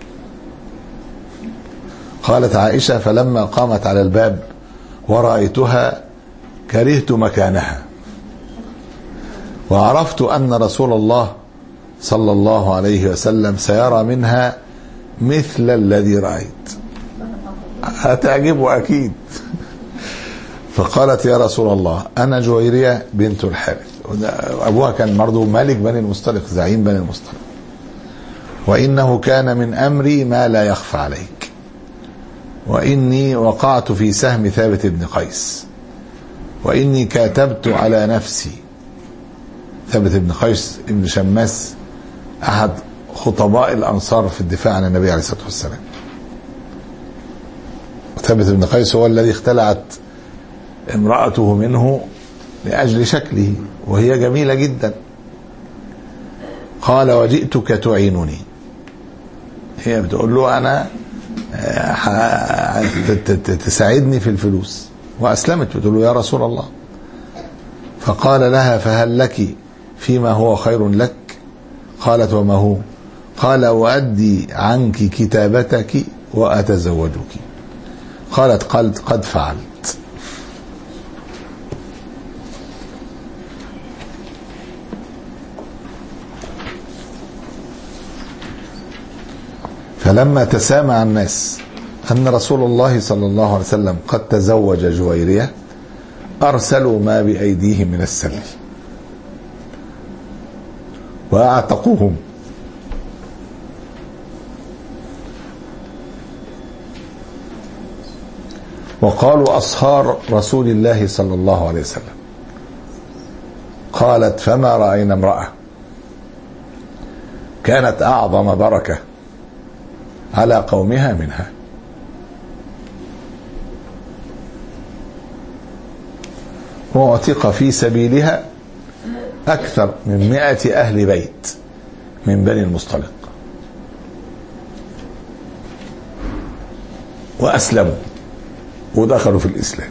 قالت عائشة: فلما قامت على الباب ورأيتها كرهت مكانها، وعرفت أن رسول الله صلى الله عليه وسلم سيرى منها مثل الذي رأيت، هتعجبه أكيد. فقالت: يا رسول الله أنا جويرية بنت الحارث، أبوها كان برضه ملك بني المصطلق، زعيم بني المصطلق، وإنه كان من أمري ما لا يخفى عليك، وإني وقعت في سهم ثابت بن قيس، وإني كاتبت على نفسي. ثابت بن قيس بن شماس أحد خطباء الأنصار في الدفاع عن النبي عليه الصلاة والسلام. ثابت بن قيس هو الذي اختلعت امرأته منه لأجل شكله، وهي جميلة جدا. قال: وجئتك تعينني، هي بتقول له أنا تساعدني في الفلوس، وأسلمت بتقول له: يا رسول الله. فقال لها: فهل لك فيما هو خير لك؟ قالت: وما هو؟ قال: وأدي عنك كتابتك وأتزوجك. قالت: قد, قد فعلت. فلما تسامع الناس أن رسول الله صلى الله عليه وسلم قد تزوج جويرية أرسلوا ما بأيديهم من السلم وأعتقوهم، وقالوا: أصهار رسول الله صلى الله عليه وسلم. قالت: فما رأينا امرأة كانت أعظم بركة على قومها منها. واعتق في سبيلها أكثر من مائة أهل بيت من بني المصطلق وأسلموا ودخلوا في الإسلام.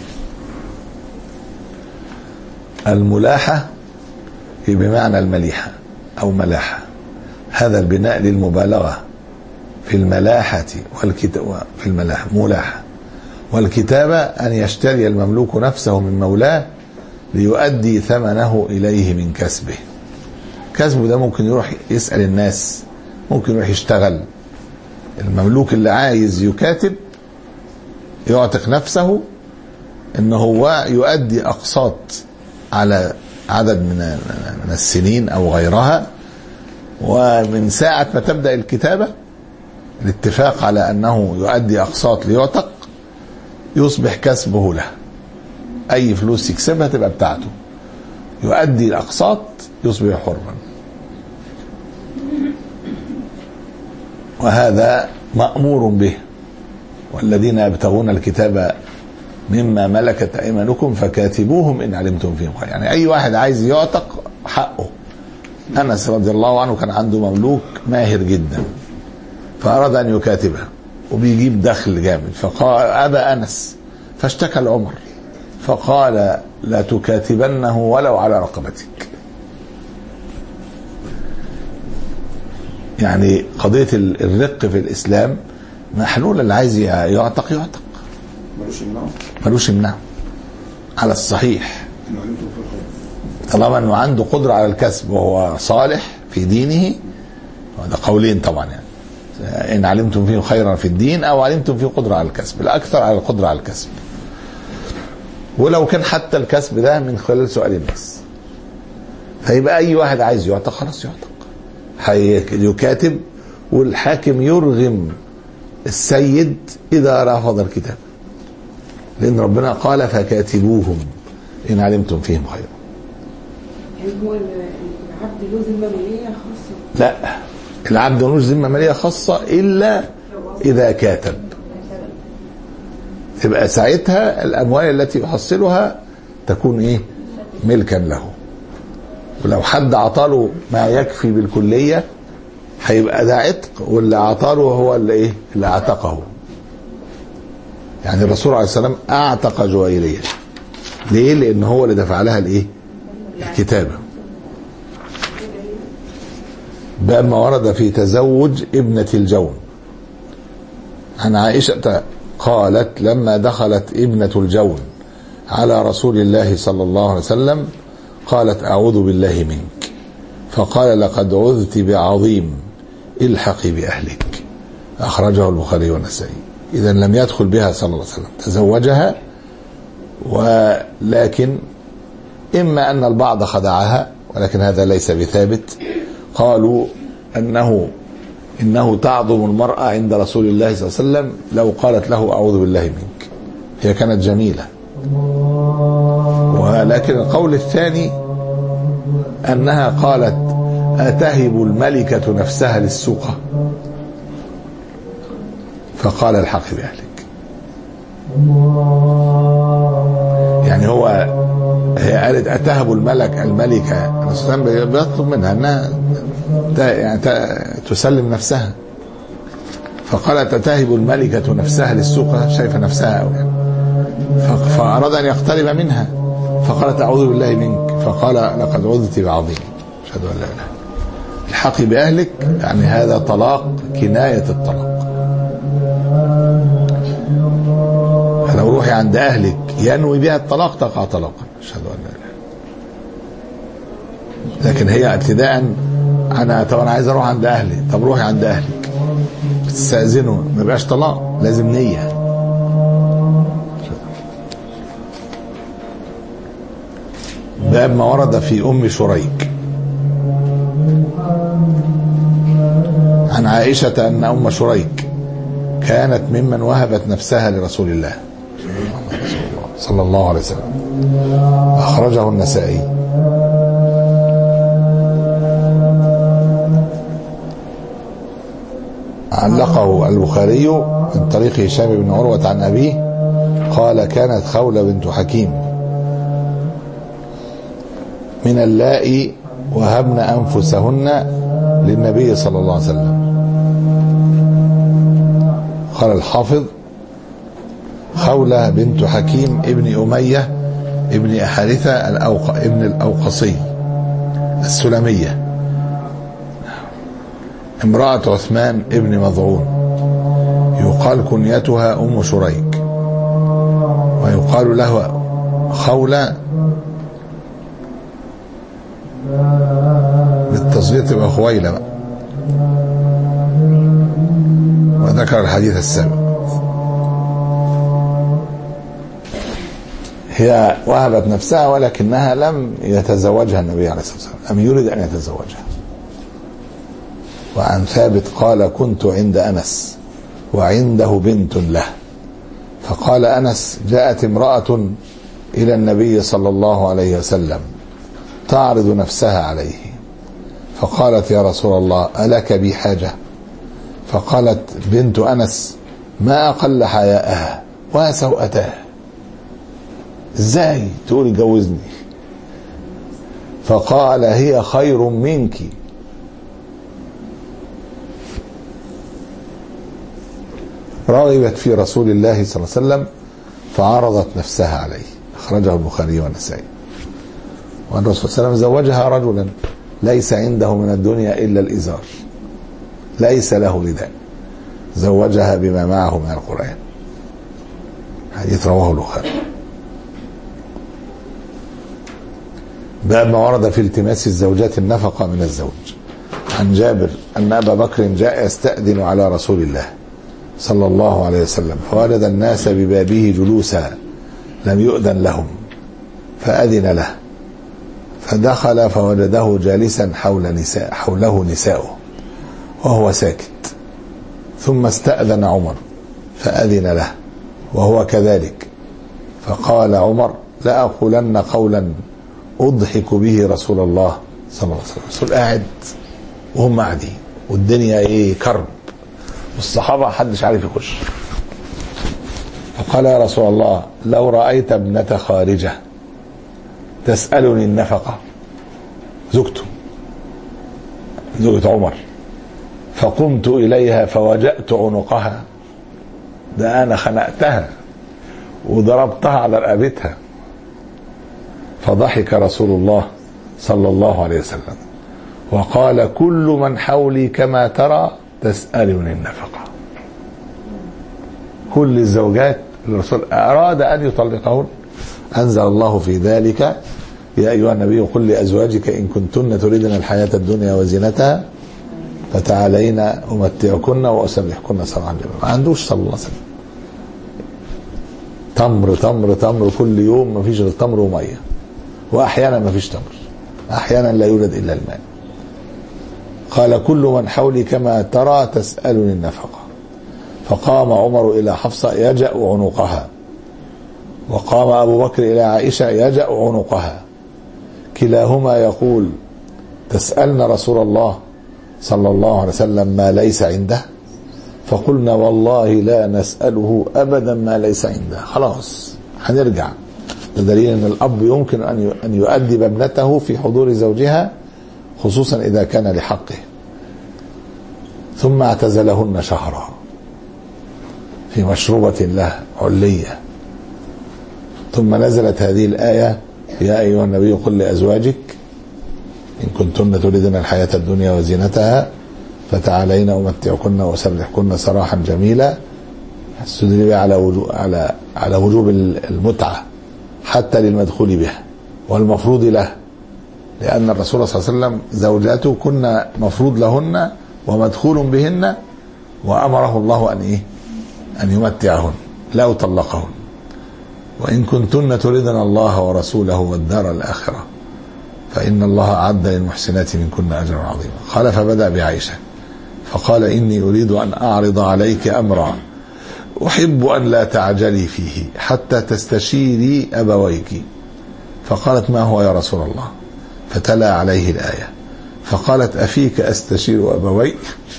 الملاحة بمعنى المليحة أو ملاحة، هذا البناء للمبالغة في الملاحة والكتابة، في الملاحة ملاحة، والكتابة أن يشتري المملوك نفسه من مولاه ليؤدي ثمنه إليه من كسبه. كسبه ده ممكن يروح يسأل الناس، ممكن يروح يشتغل. المملوك اللي عايز يكاتب يعتق نفسه إن هو يؤدي أقساط على عدد من من السنين أو غيرها، ومن ساعة ما تبدأ الكتابة الاتفاق على أنه يؤدي أقساط ليعتق يصبح كسبه له، أي فلوس يكسبها تبقى بتاعته، يؤدي الأقساط يصبح حرا. وهذا مأمور به. والذين يبتغون الكتاب مما ملكت أيمانكم فكاتبوهم إن علمتم فيهم خير. يعني أي واحد عايز يعتق حقه. أنس رضي الله عنه كان عنده مملوك ماهر جدا فأراد أن يكاتبه وبيجيب دخل جامد، فقال أبى أنس، فاشتكى العمر فقال: لا تكاتبنه ولو على رقبتك. يعني قضية الرق في الإسلام محلول، اللي عايز يعتق يعتق، ملوش يمنعه ملوش يمنعه على الصحيح، طالما انه عنده قدرة على الكسب وهو صالح في دينه. وده قولين طبعا، يعني ان علمتم فيه خيرا في الدين او علمتم فيه قدرة على الكسب، الاكثر على القدرة على الكسب. ولو كان حتى الكسب ده من خلال سؤال الناس، فيبقى اي واحد عايز يعتق خلاص يعتق، يكاتب والحاكم يرغم السيد اذا رفض الكتاب، لان ربنا قال فكاتبوهم ان علمتم فيهم خيرا. يعني هو العبد له ذمه ماليه خاصه؟ لا، العبد ملوش ذمه ماليه خاصه الا اذا كاتب، تبقى ساعتها الاموال التي يحصلها تكون ايه؟ ملكا له. ولو حد عطاله ما يكفي بالكليه هيبقى ده عتق، واللي عطاله هو اللي ايه؟ اللي اعتقه. يعني الرسول عليه السلام اعتق جويرية، ليه؟ لان هو اللي دفع لها الايه؟ الكتابه. باب ما ورد في تزوج ابنة الجون. عن عائشة قالت لما دخلت ابنة الجون على رسول الله صلى الله عليه وسلم قالت أعوذ بالله منك، فقال لقد عذت بعظيم الحقي بأهلك. أخرجه البخاري والنسائي. إذن لم يدخل بها صلى الله عليه وسلم، تزوجها، ولكن إما أن البعض خدعها، ولكن هذا ليس بثابت. قالوا أنه إنه تعظم المرأة عند رسول الله صلى الله عليه وسلم لو قالت له أعوذ بالله منك، هي كانت جميلة. ولكن القول الثاني أنها قالت أتهب الملكة نفسها للسوقة، فقال الحق بأهلك. يعني هو هي قالت أتهب الملك الملكة، الرسول بيطلب منها أنها يعني تسلم نفسها، فقالت أتهب الملكة نفسها للسوقة، شايفة نفسها أو يعني، فأراد أن يقترب منها فقالت أعوذ بالله منك، فقال لقد عذت بعظيم. أشهد أن لا إله. الحق بأهلك يعني هذا طلاق كناية الطلاق. فلو روحي عند أهلك ينوي بها الطلاق تقع طلاقا. أشهد أن لا إله. لكن هي ابتداء أنا طب أنا عايز أروح عند أهلي، طب روحي عند أهلك بتستأذنوا، ما يبقاش طلاق، لازم نية. باب ما ورد في أم شريك. عن عائشة أن أم شريك كانت ممن وهبت نفسها لرسول الله صلى الله عليه وسلم. أخرجه النسائي. علقه البخاري من طريق هشام بن عروة عن أبيه قال كانت خولة بنت حكيم من اللائي وهبن أنفسهن للنبي صلى الله عليه وسلم. قال الحافظ خولة بنت حكيم ابن أمية ابن حارثة الأوق... ابن الأوقصي السلمية، امرأة عثمان ابن مظعون، يقال كنيتها أم شريك، ويقال له خولة بالتصغير تبقى خويلة بقى. وذكر الحديث السابق. هي وهبت نفسها ولكنها لم يتزوجها النبي عليه الصلاة والسلام، لم يريد أن يتزوجها. وعن ثابت قال كنت عند أنس وعنده بنت له، فقال أنس جاءت امرأة إلى النبي صلى الله عليه وسلم تعرض نفسها عليه، فقالت يا رسول الله ألك بي حاجة؟ فقالت بنت أنس ما أقل حياءها وسوءتها، ازاي تقولي جوزني؟ فقال هي خير منك. رغبت في رسول الله صلى الله عليه وسلم فعرضت نفسها عليه. أخرجه البخاري والنسائي. والرسول صلى الله عليه وسلم زوجها رجلا ليس عنده من الدنيا إلا الإزار، ليس له رداء زوجها بما معه من القرآن. حديث رواه البخاري. باب ما ورد في التماس الزوجات النفقة من الزوج. عن جابر أن أبا بكر جاء يستأذن على رسول الله صلى الله عليه وسلم فوجد الناس ببابه جلوسا لم يؤذن لهم فأذن له فدخل فوجده جالسا حول نساء حوله نساؤه وهو ساكت ثم استأذن عمر فأذن له وهو كذلك فقال عمر لا أقولن قولا أضحك به رسول الله صلى الله عليه وسلم. الرسول قاعد وهم قاعدين والدنيا ايه كرب والصحابة حدش عارف يخش. فقال يا رسول الله لو رأيت ابنة خارجة تسألني النفقة، زوجته زوجة عمر، فقمت إليها فوجأت عنقها، ده أنا خنقتها وضربتها على رقبتها. فضحك رسول الله صلى الله عليه وسلم وقال كل من حولي كما ترى تسألني النفقة. كل الزوجات الرسول أراد أن يطلقهن أنزل الله في ذلك يا أيها النبي قل لأزواجك إن كنتن تريدن الحياة الدنيا وزينتها فتعالين أمتعكن وأسرحكن سراحا جميلا. ما عندوش صلى الله عليه وسلم تمر تمر تمر كل يوم، ما فيش غير تمر ومية، وأحيانا ما فيش تمر، أحيانا لا يوجد إلا الماء. قال كل من حولي كما ترى تسألني النفقة. فقام عمر إلى حفصة يجأ عنقها، وقام أبو بكر إلى عائشة يجأ عنقها، كلاهما يقول تسألنا رسول الله صلى الله عليه وسلم ما ليس عنده؟ فقلنا والله لا نسأله أبدا ما ليس عنده. خلاص هنرجع. ده دليل أن الأب يمكن أن يؤدب ابنته في حضور زوجها خصوصا إذا كان لحقه. ثم اعتزلهن شهرا في مشروبة له علية، ثم نزلت هذه الآية يا أيها النبي قل لأزواجك إن كنتن تريدن الحياة الدنيا وزينتها فتعالين أمتعكن وأسرحكن سراحا جميلا. استدل على وجوب على على وجوب المتعة حتى للمدخول بها والمفروض له، لأن الرسول صلى الله عليه وسلم زوجاته كنا مفروض لهن ومدخول بهن، وأمره الله أن إيه أن يمتعهن لا طلقهن. وإن كنتن تريدن الله ورسوله والدار الآخرة فإن الله أعد للمحسنات منكن أجرا عظيما. قال فبدأ بعائشة فقال إني أريد أن أعرض عليك أمرا أحب أن لا تعجلي فيه حتى تستشيري أبويك. فقالت ما هو يا رسول الله؟ فتلا عليه الآية فقالت أفيك أستشير أبوي؟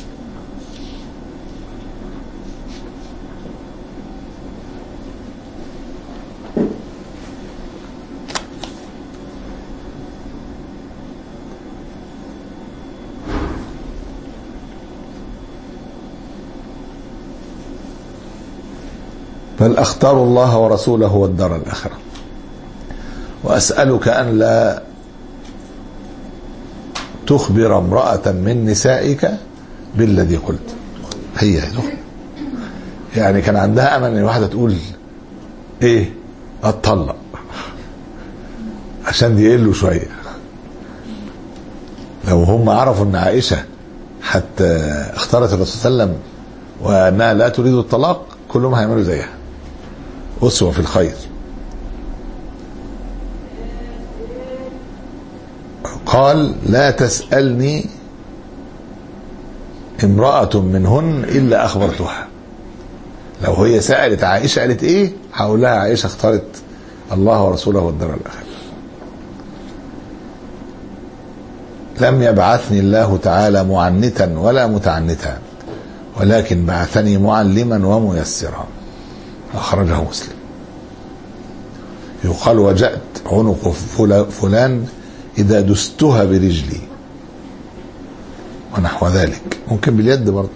بل أختار الله ورسوله والدار الآخرة وأسألك أن لا تخبر امرأة من نسائك بالذي قلت. هي يعني كان عندها أمل أن واحدة تقول إيه أتطلق عشان يقلوا شوية. لو هم عرفوا أن عائشة حتى اختارت الرسول صلى الله عليه وسلم وأنها لا تريد الطلاق كلهم هيعملوا زيها، أسوة في الخير. قال لا تسألني امرأة منهن إلا أخبرتها. لو هي سألت عائشة قالت إيه هقولها عائشة اختارت الله ورسوله والدار الآخرة. لم يبعثني الله تعالى معنتا ولا متعنتا ولكن بعثني معلما وميسرا. أخرجه مسلم. يقال وجأت عنق فلان إذا دستها برجلي ونحو ذلك، ممكن باليد برضه.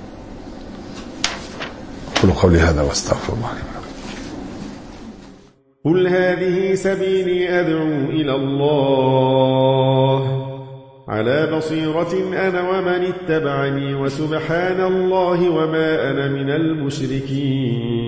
أقول قولي هذا واستغفر الله لي ولكم. قل هذه سبيلي أدعو إلى الله على بصيرة أنا ومن اتبعني وسبحان الله وما أنا من المشركين.